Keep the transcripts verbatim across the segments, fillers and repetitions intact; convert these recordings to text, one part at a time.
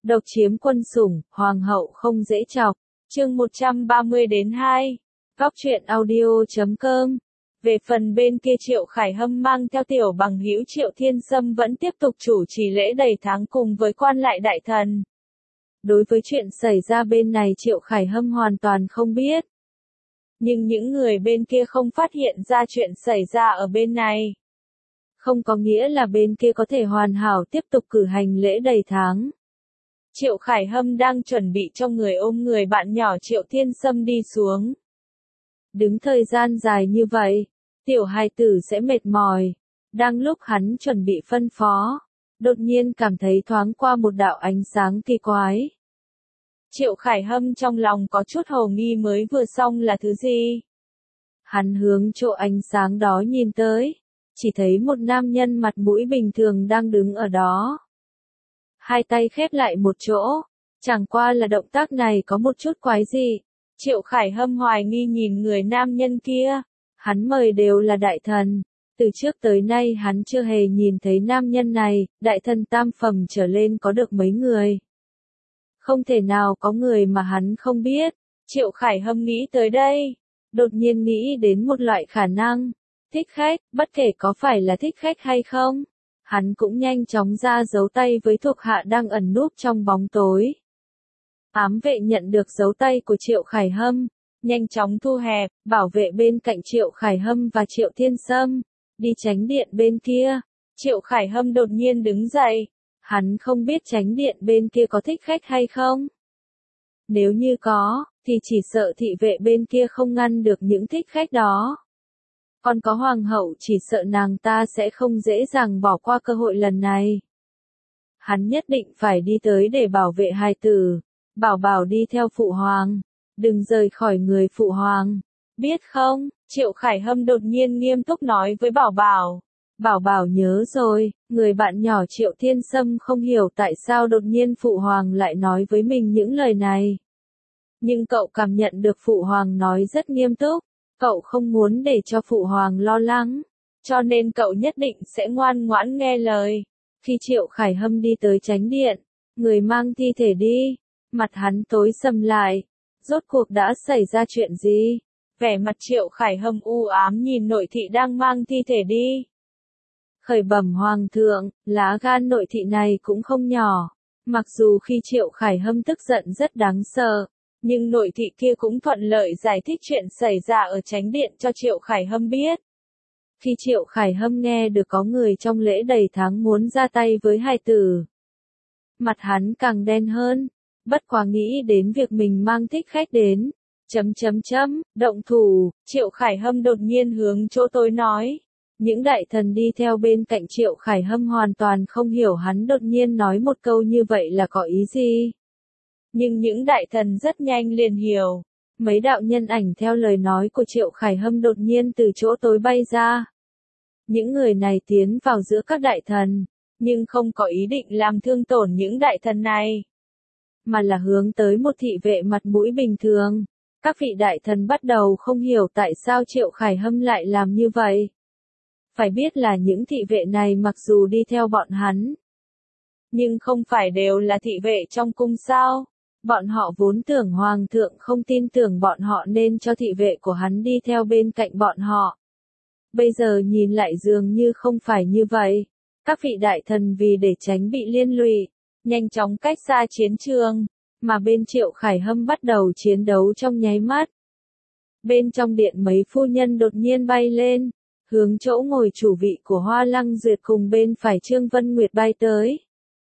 Độc chiếm quân sủng, hoàng hậu không dễ chọc. Chương một trăm ba mươi đến hai. Góc truyện audio chấm com. Về phần bên kia Triệu Khải Hâm mang theo tiểu bằng hữu Triệu Thiên Sâm vẫn tiếp tục chủ trì lễ đầy tháng cùng với quan lại đại thần. Đối với chuyện xảy ra bên này Triệu Khải Hâm hoàn toàn không biết. Nhưng những người bên kia không phát hiện ra chuyện xảy ra ở bên này. Không có nghĩa là bên kia có thể hoàn hảo tiếp tục cử hành lễ đầy tháng. Triệu Khải Hâm đang chuẩn bị cho người ôm người bạn nhỏ Triệu Thiên Sâm đi xuống. Đứng thời gian dài như vậy, tiểu hài tử sẽ mệt mỏi. Đang lúc hắn chuẩn bị phân phó, đột nhiên cảm thấy thoáng qua một đạo ánh sáng kỳ quái. Triệu Khải Hâm trong lòng có chút hồ nghi mới vừa xong là thứ gì. Hắn hướng chỗ ánh sáng đó nhìn tới, chỉ thấy một nam nhân mặt mũi bình thường đang đứng ở đó. Hai tay khép lại một chỗ, chẳng qua là động tác này có một chút quái dị. Triệu Khải Hâm hoài nghi nhìn người nam nhân kia, hắn mời đều là đại thần. Từ trước tới nay hắn chưa hề nhìn thấy nam nhân này, đại thần tam phẩm trở lên có được mấy người. Không thể nào có người mà hắn không biết. Triệu Khải Hâm nghĩ tới đây, đột nhiên nghĩ đến một loại khả năng. Thích khách, bất kể có phải là thích khách hay không. Hắn cũng nhanh chóng ra dấu tay với thuộc hạ đang ẩn núp trong bóng tối. Ám vệ nhận được dấu tay của Triệu Khải Hâm, nhanh chóng thu hẹp, bảo vệ bên cạnh Triệu Khải Hâm và Triệu Thiên Sâm, đi tránh điện bên kia. Triệu Khải Hâm đột nhiên đứng dậy, hắn không biết tránh điện bên kia có thích khách hay không. Nếu như có, thì chỉ sợ thị vệ bên kia không ngăn được những thích khách đó. Còn có hoàng hậu chỉ sợ nàng ta sẽ không dễ dàng bỏ qua cơ hội lần này. Hắn nhất định phải đi tới để bảo vệ hài tử. Bảo Bảo đi theo phụ hoàng, đừng rời khỏi người phụ hoàng, biết không? Triệu Khải Hâm đột nhiên nghiêm túc nói với Bảo Bảo. Bảo Bảo nhớ rồi, người bạn nhỏ Triệu Thiên Sâm không hiểu tại sao đột nhiên phụ hoàng lại nói với mình những lời này. Nhưng cậu cảm nhận được phụ hoàng nói rất nghiêm túc, cậu không muốn để cho phụ hoàng lo lắng, cho nên cậu nhất định sẽ ngoan ngoãn nghe lời. Khi Triệu Khải Hâm đi tới chánh điện, người mang thi thể đi. Mặt hắn tối sầm lại, rốt cuộc đã xảy ra chuyện gì? Vẻ mặt Triệu Khải Hâm u ám nhìn nội thị đang mang thi thể đi. Khởi bẩm hoàng thượng, lá gan nội thị này cũng không nhỏ. Mặc dù khi Triệu Khải Hâm tức giận rất đáng sợ, nhưng nội thị kia cũng thuận lợi giải thích chuyện xảy ra ở chánh điện cho Triệu Khải Hâm biết. Khi Triệu Khải Hâm nghe được có người trong lễ đầy tháng muốn ra tay với hài tử, mặt hắn càng đen hơn. Bất quá nghĩ đến việc mình mang thích khách đến, chấm chấm chấm, động thủ, Triệu Khải Hâm đột nhiên hướng chỗ tối nói. Những đại thần đi theo bên cạnh Triệu Khải Hâm hoàn toàn không hiểu hắn đột nhiên nói một câu như vậy là có ý gì. Nhưng những đại thần rất nhanh liền hiểu. Mấy đạo nhân ảnh theo lời nói của Triệu Khải Hâm đột nhiên từ chỗ tối bay ra. Những người này tiến vào giữa các đại thần, nhưng không có ý định làm thương tổn những đại thần này, mà là hướng tới một thị vệ mặt mũi bình thường. Các vị đại thần bắt đầu không hiểu tại sao Triệu Khải Hâm lại làm như vậy. Phải biết là những thị vệ này mặc dù đi theo bọn hắn, nhưng không phải đều là thị vệ trong cung sao. Bọn họ vốn tưởng hoàng thượng không tin tưởng bọn họ nên cho thị vệ của hắn đi theo bên cạnh bọn họ. Bây giờ nhìn lại dường như không phải như vậy. Các vị đại thần vì để tránh bị liên lụy, nhanh chóng cách xa chiến trường, mà bên Triệu Khải Hâm bắt đầu chiến đấu trong nháy mắt. Bên trong điện mấy phu nhân đột nhiên bay lên, hướng chỗ ngồi chủ vị của Hoa Lăng Duyệt cùng bên phải Trương Vân Nguyệt bay tới.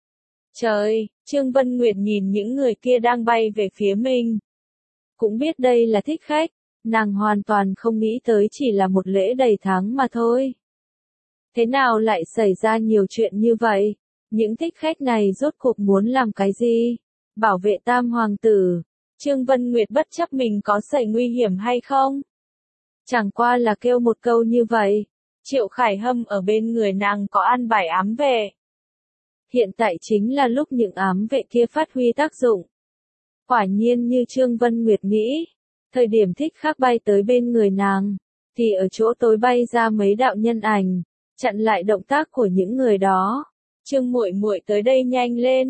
Trời, Trương Vân Nguyệt nhìn những người kia đang bay về phía mình. Cũng biết đây là thích khách, nàng hoàn toàn không nghĩ tới chỉ là một lễ đầy tháng mà thôi. Thế nào lại xảy ra nhiều chuyện như vậy? Những thích khách này rốt cuộc muốn làm cái gì? Bảo vệ tam hoàng tử. Trương Vân Nguyệt bất chấp mình có xảy nguy hiểm hay không? Chẳng qua là kêu một câu như vậy. Triệu Khải Hâm ở bên người nàng có an bài ám vệ. Hiện tại chính là lúc những ám vệ kia phát huy tác dụng. Quả nhiên như Trương Vân Nguyệt nghĩ, thời điểm thích khách bay tới bên người nàng, thì ở chỗ tối bay ra mấy đạo nhân ảnh, chặn lại động tác của những người đó. Trương muội muội tới đây nhanh lên,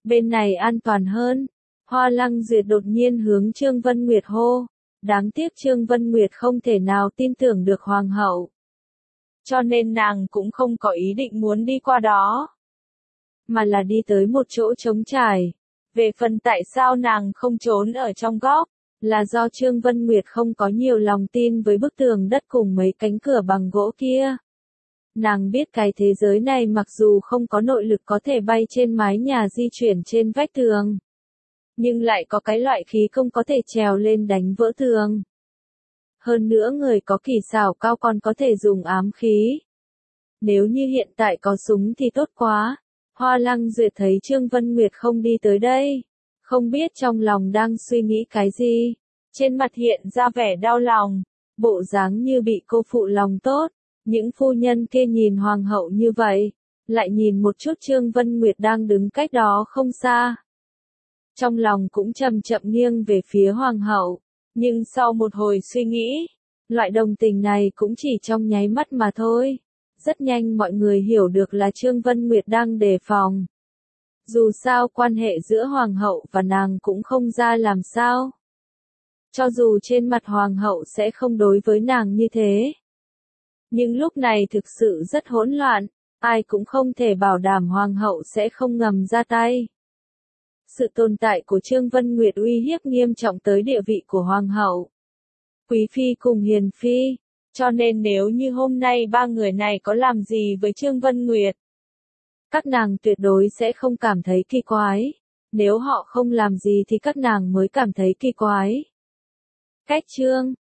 Bên này an toàn hơn. Hoa Lăng Duyệt đột nhiên hướng Trương Vân Nguyệt hô. Đáng tiếc Trương Vân Nguyệt không thể nào tin tưởng được hoàng hậu. Cho nên nàng cũng không có ý định muốn đi qua đó. Mà là đi tới một chỗ trống trải. Về phần tại sao nàng không trốn ở trong góc, là do Trương Vân Nguyệt không có nhiều lòng tin với bức tường đất cùng mấy cánh cửa bằng gỗ kia. Nàng biết cái thế giới này mặc dù không có nội lực có thể bay trên mái nhà di chuyển trên vách tường, nhưng lại có cái loại khí công có thể trèo lên đánh vỡ tường. Hơn nữa người có kỳ xảo cao còn có thể dùng ám khí. Nếu như hiện tại có súng thì tốt quá. Hoa Lăng Duyệt thấy Trương Vân Nguyệt không đi tới đây. Không biết trong lòng đang suy nghĩ cái gì. Trên mặt hiện ra vẻ đau lòng. Bộ dáng như bị cô phụ lòng tốt. Những phu nhân kia nhìn hoàng hậu như vậy. Lại nhìn một chút Trương Vân Nguyệt đang đứng cách đó không xa. Trong lòng cũng chậm chậm nghiêng về phía hoàng hậu. Nhưng sau một hồi suy nghĩ, loại đồng tình này cũng chỉ trong nháy mắt mà thôi. Rất nhanh mọi người hiểu được là Trương Vân Nguyệt đang đề phòng. Dù sao quan hệ giữa hoàng hậu và nàng cũng không ra làm sao. Cho dù trên mặt hoàng hậu sẽ không đối với nàng như thế. Nhưng lúc này thực sự rất hỗn loạn, ai cũng không thể bảo đảm hoàng hậu sẽ không ngầm ra tay. Sự tồn tại của Trương Vân Nguyệt uy hiếp nghiêm trọng tới địa vị của hoàng hậu, quý phi cùng hiền phi, cho nên nếu như hôm nay ba người này có làm gì với Trương Vân Nguyệt, các nàng tuyệt đối sẽ không cảm thấy kỳ quái, nếu họ không làm gì thì các nàng mới cảm thấy kỳ quái. Cách chương